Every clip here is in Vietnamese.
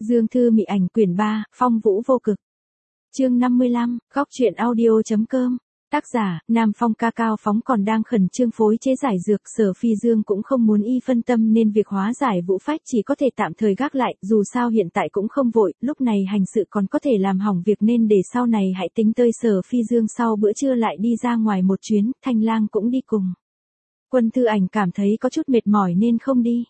Dương Thư Mị Ảnh quyển 3, Phong Vũ Vô Cực. Chương 55, góc truyện audio.com. Tác giả, Nam Phong ca cao phóng còn đang khẩn trương phối chế giải dược, Sở Phi Dương cũng không muốn y phân tâm nên việc hóa giải Vũ Phách chỉ có thể tạm thời gác lại, dù sao hiện tại cũng không vội, lúc này hành sự còn có thể làm hỏng việc nên để sau này hãy tính tới. Sở Phi Dương sau bữa trưa lại đi ra ngoài một chuyến, Thanh Lang cũng đi cùng. Quân Thư Ảnh cảm thấy có chút mệt mỏi nên không đi.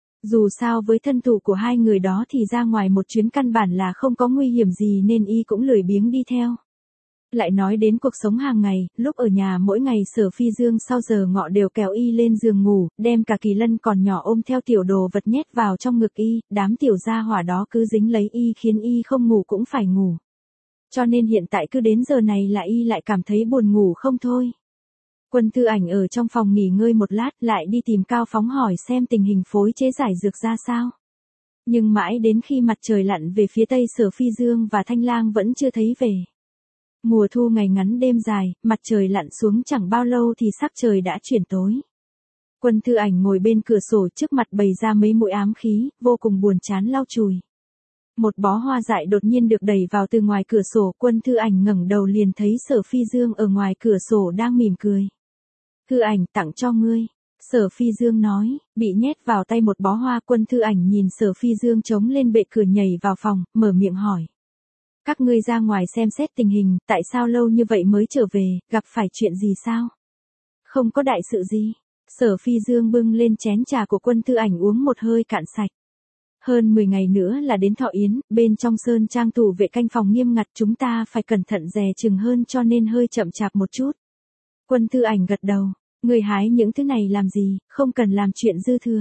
Dù sao với thân thủ của hai người đó thì ra ngoài một chuyến căn bản là không có nguy hiểm gì nên y cũng lười biếng đi theo. Lại nói đến cuộc sống hàng ngày, lúc ở nhà mỗi ngày Sở Phi Dương sau giờ ngọ đều kéo y lên giường ngủ, đem cả Kỳ Lân còn nhỏ ôm theo tiểu đồ vật nhét vào trong ngực y, đám tiểu gia hỏa đó cứ dính lấy y khiến y không ngủ cũng phải ngủ. Cho nên hiện tại cứ đến giờ này là y lại cảm thấy buồn ngủ không thôi. Quân Thư Ảnh ở trong phòng nghỉ ngơi một lát lại đi tìm Cao Phóng hỏi xem tình hình phối chế giải dược ra sao. Nhưng mãi đến khi mặt trời lặn về phía tây Sở Phi Dương và Thanh Lang vẫn chưa thấy về. Mùa thu ngày ngắn đêm dài, mặt trời lặn xuống chẳng bao lâu thì sắc trời đã chuyển tối. Quân Thư Ảnh ngồi bên cửa sổ trước mặt bày ra mấy mũi ám khí, vô cùng buồn chán lau chùi. Một bó hoa dại đột nhiên được đẩy vào từ ngoài cửa sổ, Quân Thư Ảnh ngẩng đầu liền thấy Sở Phi Dương ở ngoài cửa sổ đang mỉm cười. Thư Ảnh tặng cho ngươi. Sở Phi Dương nói, bị nhét vào tay một bó hoa. Quân Thư Ảnh nhìn Sở Phi Dương chống lên bệ cửa nhảy vào phòng, mở miệng hỏi. Các ngươi ra ngoài xem xét tình hình, tại sao lâu như vậy mới trở về, gặp phải chuyện gì sao? Không có đại sự gì. Sở Phi Dương bưng lên chén trà của Quân Thư Ảnh uống một hơi cạn sạch. Hơn 10 ngày nữa là đến Thọ Yến, bên trong sơn trang thủ vệ canh phòng nghiêm ngặt, chúng ta phải cẩn thận dè chừng hơn cho nên hơi chậm chạp một chút. Quân Thư Ảnh gật đầu, người hái những thứ này làm gì, không cần làm chuyện dư thừa.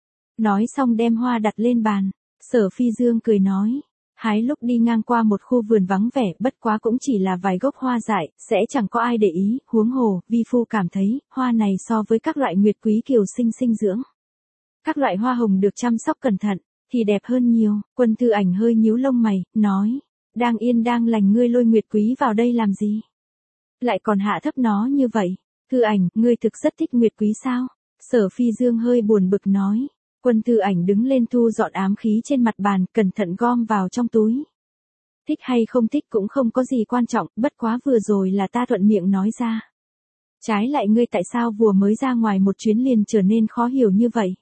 Nói xong đem hoa đặt lên bàn, Sở Phi Dương cười nói, hái lúc đi ngang qua một khu vườn vắng vẻ, bất quá cũng chỉ là vài gốc hoa dại, sẽ chẳng có ai để ý, huống hồ, vi phu cảm thấy, hoa này so với các loại nguyệt quý kiều sinh sinh dưỡng. Các loại hoa hồng được chăm sóc cẩn thận, thì đẹp hơn nhiều. Quân Thư Ảnh hơi nhíu lông mày, nói, đang yên đang lành ngươi lôi nguyệt quý vào đây làm gì? Lại còn hạ thấp nó như vậy. Thư Ảnh, ngươi thực rất thích nguyệt quý sao? Sở Phi Dương hơi buồn bực nói. Quân Thư Ảnh đứng lên thu dọn ám khí trên mặt bàn, cẩn thận gom vào trong túi. Thích hay không thích cũng không có gì quan trọng, bất quá vừa rồi là ta thuận miệng nói ra. Trái lại ngươi tại sao vừa mới ra ngoài một chuyến liền trở nên khó hiểu như vậy?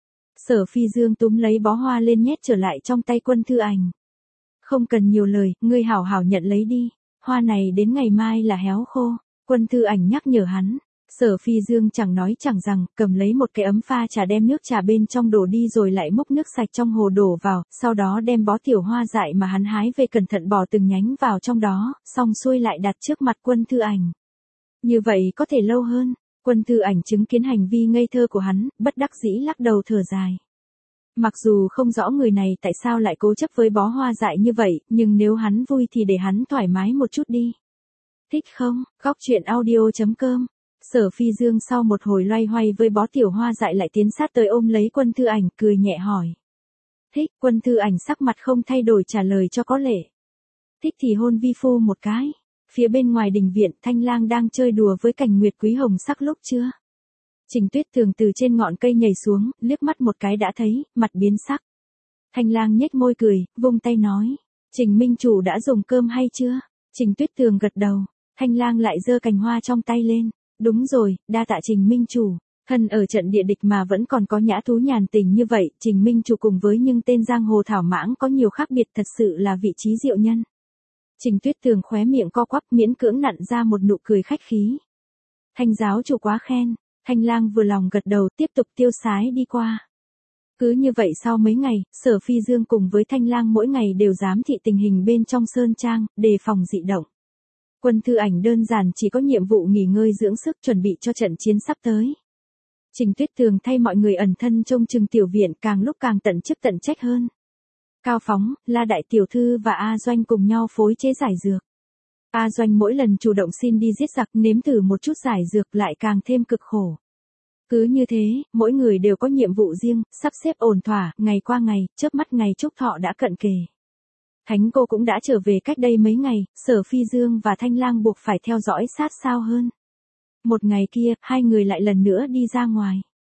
Sở Phi Dương túm lấy bó hoa lên nhét trở lại trong tay Quân Thư Ảnh. Không cần nhiều lời, ngươi hảo hảo nhận lấy đi. Hoa này đến ngày mai là héo khô. Quân Thư Ảnh nhắc nhở hắn. Sở Phi Dương chẳng nói chẳng rằng, cầm lấy một cái ấm pha trà đem nước trà bên trong đổ đi rồi lại múc nước sạch trong hồ đổ vào, sau đó đem bó tiểu hoa dại mà hắn hái về cẩn thận bỏ từng nhánh vào trong đó, xong xuôi lại đặt trước mặt Quân Thư Ảnh. Như vậy có thể lâu hơn. Quân Thư Ảnh chứng kiến hành vi ngây thơ của hắn, bất đắc dĩ lắc đầu thở dài. Mặc dù không rõ người này tại sao lại cố chấp với bó hoa dại như vậy, nhưng nếu hắn vui thì để hắn thoải mái một chút đi. Thích không? Góc truyện audio.com. Sở Phi Dương sau một hồi loay hoay với bó tiểu hoa dại lại tiến sát tới ôm lấy Quân Thư Ảnh, cười nhẹ hỏi. Thích. Quân Thư Ảnh sắc mặt không thay đổi trả lời cho có lệ. Thích thì hôn vi phu một cái. Phía bên ngoài đình viện, Thanh Lang đang chơi đùa với cành nguyệt quý hồng sắc lúc chưa. Trình Tuyết Thường từ trên ngọn cây nhảy xuống, liếc mắt một cái đã thấy, mặt biến sắc. Thanh Lang nhếch môi cười, vung tay nói. Trình minh chủ đã dùng cơm hay chưa? Trình Tuyết Thường gật đầu. Thanh Lang lại giơ cành hoa trong tay lên. Đúng rồi, đa tạ Trình minh chủ. Thân ở trận địa địch mà vẫn còn có nhã thú nhàn tình như vậy, Trình minh chủ cùng với những tên giang hồ thảo mãng có nhiều khác biệt, thật sự là vị trí diệu nhân. Trình Tuyết Thường khóe miệng co quắp miễn cưỡng nặn ra một nụ cười khách khí. Thanh giáo chủ quá khen. Thanh Lang vừa lòng gật đầu tiếp tục tiêu sái đi qua. Cứ như vậy sau mấy ngày, Sở Phi Dương cùng với Thanh Lang mỗi ngày đều giám thị tình hình bên trong sơn trang, đề phòng dị động. Quân Thư Ảnh đơn giản chỉ có nhiệm vụ nghỉ ngơi dưỡng sức chuẩn bị cho trận chiến sắp tới. Trình Tuyết Thường thay mọi người ẩn thân trông chừng tiểu viện càng lúc càng tận chức tận trách hơn. Cao Phóng, La Đại Tiểu Thư và A Doanh cùng nhau phối chế giải dược. A Doanh mỗi lần chủ động xin đi giết giặc nếm thử một chút giải dược lại càng thêm cực khổ. Cứ như thế, mỗi người đều có nhiệm vụ riêng, sắp xếp ổn thỏa, ngày qua ngày, chớp mắt ngày Trúc Thọ đã cận kề. Thánh cô cũng đã trở về cách đây mấy ngày, Sở Phi Dương và Thanh Lang buộc phải theo dõi sát sao hơn. Một ngày kia, hai người lại lần nữa đi ra ngoài.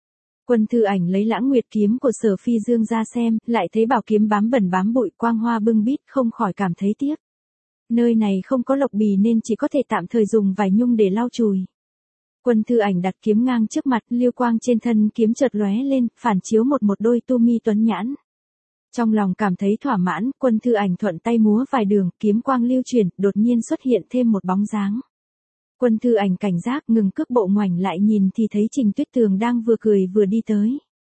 Quân Thư Ảnh lấy Lãng Nguyệt kiếm của Sở Phi Dương ra xem, lại thấy bảo kiếm bám bẩn bám bụi quang hoa bưng bít, không khỏi cảm thấy tiếc. Nơi này không có lộc bì nên chỉ có thể tạm thời dùng vải nhung để lau chùi. Quân Thư Ảnh đặt kiếm ngang trước mặt, liêu quang trên thân kiếm chợt lóe lên, phản chiếu một đôi tu mi tuấn nhãn. Trong lòng cảm thấy thỏa mãn, Quân Thư Ảnh thuận tay múa vài đường, kiếm quang lưu chuyển, đột nhiên xuất hiện thêm một bóng dáng. Quân Thư Ảnh cảnh giác ngừng cước bộ ngoảnh lại nhìn thì thấy Trình Tuyết Tường đang vừa cười vừa đi tới.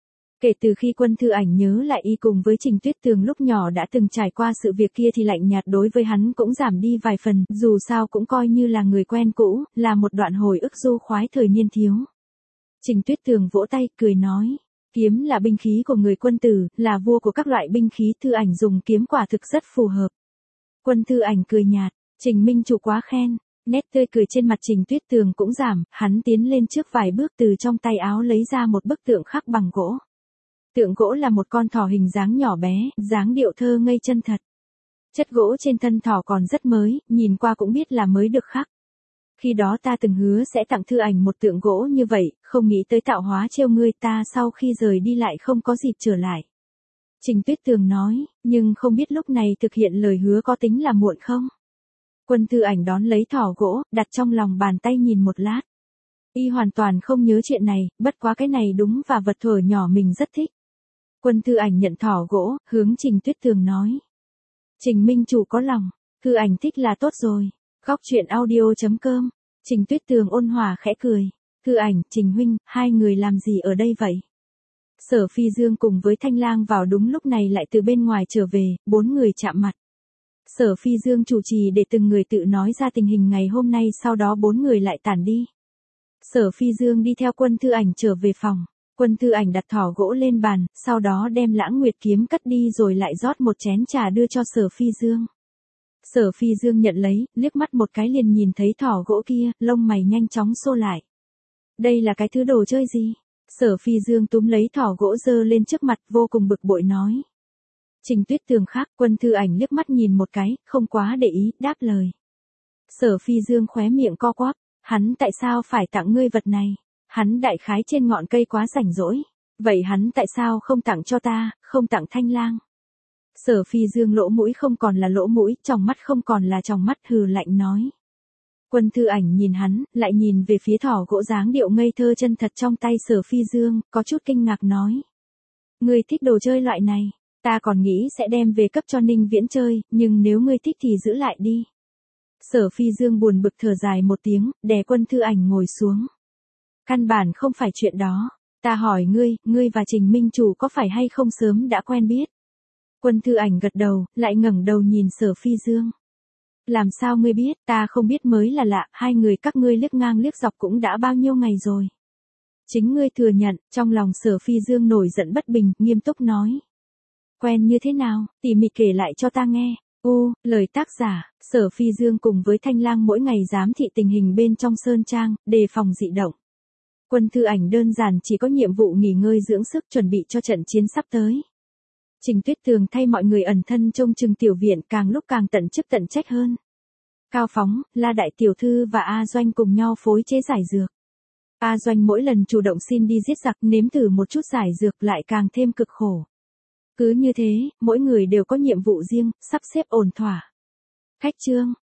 Kể từ khi Quân Thư Ảnh nhớ lại y cùng với Trình Tuyết Tường lúc nhỏ đã từng trải qua sự việc kia thì lạnh nhạt đối với hắn cũng giảm đi vài phần, dù sao cũng coi như là người quen cũ, là một đoạn hồi ức du khoái thời niên thiếu. Trình Tuyết Tường vỗ tay, cười nói, kiếm là binh khí của người quân tử, là vua của các loại binh khí, Thư Ảnh dùng kiếm quả thực rất phù hợp. Quân Thư Ảnh cười nhạt, Trình minh chủ quá khen. Nét tươi cười trên mặt Trình Tuyết Tường cũng giảm, hắn tiến lên trước vài bước từ trong tay áo lấy ra một bức tượng khắc bằng gỗ. Tượng gỗ là một con thỏ hình dáng nhỏ bé, dáng điệu thơ ngây chân thật. Chất gỗ trên thân thỏ còn rất mới, nhìn qua cũng biết là mới được khắc. Khi đó ta từng hứa sẽ tặng Thư Ảnh một tượng gỗ như vậy, không nghĩ tới tạo hóa trêu ngươi, ta sau khi rời đi lại không có dịp trở lại. Trình Tuyết Tường nói, nhưng không biết lúc này thực hiện lời hứa có tính là muộn không? Quân Thư Ảnh đón lấy thỏ gỗ, đặt trong lòng bàn tay nhìn một lát. Y hoàn toàn không nhớ chuyện này, bất quá cái này đúng và vật thuở nhỏ mình rất thích. Quân Thư Ảnh nhận thỏ gỗ, hướng Trình Tuyết Tường nói. Trình minh chủ có lòng, Thư Ảnh thích là tốt rồi. Góc truyện audio.com, Trình Tuyết Tường ôn hòa khẽ cười. Thư Ảnh, Trình huynh, hai người làm gì ở đây vậy? Sở Phi Dương cùng với Thanh Lang vào đúng lúc này lại từ bên ngoài trở về, bốn người chạm mặt. Sở Phi Dương chủ trì để từng người tự nói ra tình hình ngày hôm nay, sau đó bốn người lại tản đi. Sở Phi Dương đi theo Quân Thư Ảnh trở về phòng. Quân Thư Ảnh đặt thỏ gỗ lên bàn, sau đó đem Lãng Nguyệt kiếm cất đi rồi lại rót một chén trà đưa cho Sở Phi Dương. Sở Phi Dương nhận lấy, liếc mắt một cái liền nhìn thấy thỏ gỗ kia, lông mày nhanh chóng xô lại. Đây là cái thứ đồ chơi gì? Sở Phi Dương túm lấy thỏ gỗ giơ lên trước mặt, vô cùng bực bội nói. Trình Tuyết Tường khác, Quân Thư Ảnh liếc mắt nhìn một cái, không quá để ý, đáp lời. Sở Phi Dương khóe miệng co quắp, hắn tại sao phải tặng ngươi vật này? Hắn đại khái trên ngọn cây quá rảnh rỗi. Vậy hắn tại sao không tặng cho ta, không tặng Thanh Lang? Sở Phi Dương lỗ mũi không còn là lỗ mũi, tròng mắt không còn là tròng mắt, hừ lạnh nói. Quân Thư Ảnh nhìn hắn, lại nhìn về phía thỏ gỗ dáng điệu ngây thơ chân thật trong tay Sở Phi Dương, có chút kinh ngạc nói. Ngươi thích đồ chơi loại này, ta còn nghĩ sẽ đem về cấp cho Ninh Viễn chơi, nhưng nếu ngươi thích thì giữ lại đi. Sở Phi Dương buồn bực thở dài một tiếng, đè Quân Thư Ảnh ngồi xuống. Căn bản không phải chuyện đó, ta hỏi ngươi và Trình minh chủ có phải hay không sớm đã quen biết? Quân Thư Ảnh gật đầu, lại ngẩng đầu nhìn Sở Phi Dương. Làm sao ngươi biết, ta không biết mới là lạ, hai người các ngươi liếc ngang liếc dọc cũng đã bao nhiêu ngày rồi. Chính ngươi thừa nhận, trong lòng Sở Phi Dương nổi giận bất bình, nghiêm túc nói. Quen như thế nào, tỉ mỉ kể lại cho ta nghe. Lời tác giả, Sở Phi Dương cùng với Thanh Lang mỗi ngày giám thị tình hình bên trong sơn trang, đề phòng dị động. Quân Thư Ảnh đơn giản chỉ có nhiệm vụ nghỉ ngơi dưỡng sức chuẩn bị cho trận chiến sắp tới. Trình Tuyết Tường thay mọi người ẩn thân trông chừng tiểu viện, càng lúc càng tận chức tận trách hơn. Cao Phóng, La Đại Tiểu Thư và A Doanh cùng nhau phối chế giải dược. A Doanh mỗi lần chủ động xin đi giết giặc, nếm thử một chút giải dược lại càng thêm cực khổ. Cứ như thế, mỗi người đều có nhiệm vụ riêng, sắp xếp ổn thỏa. Khách trương,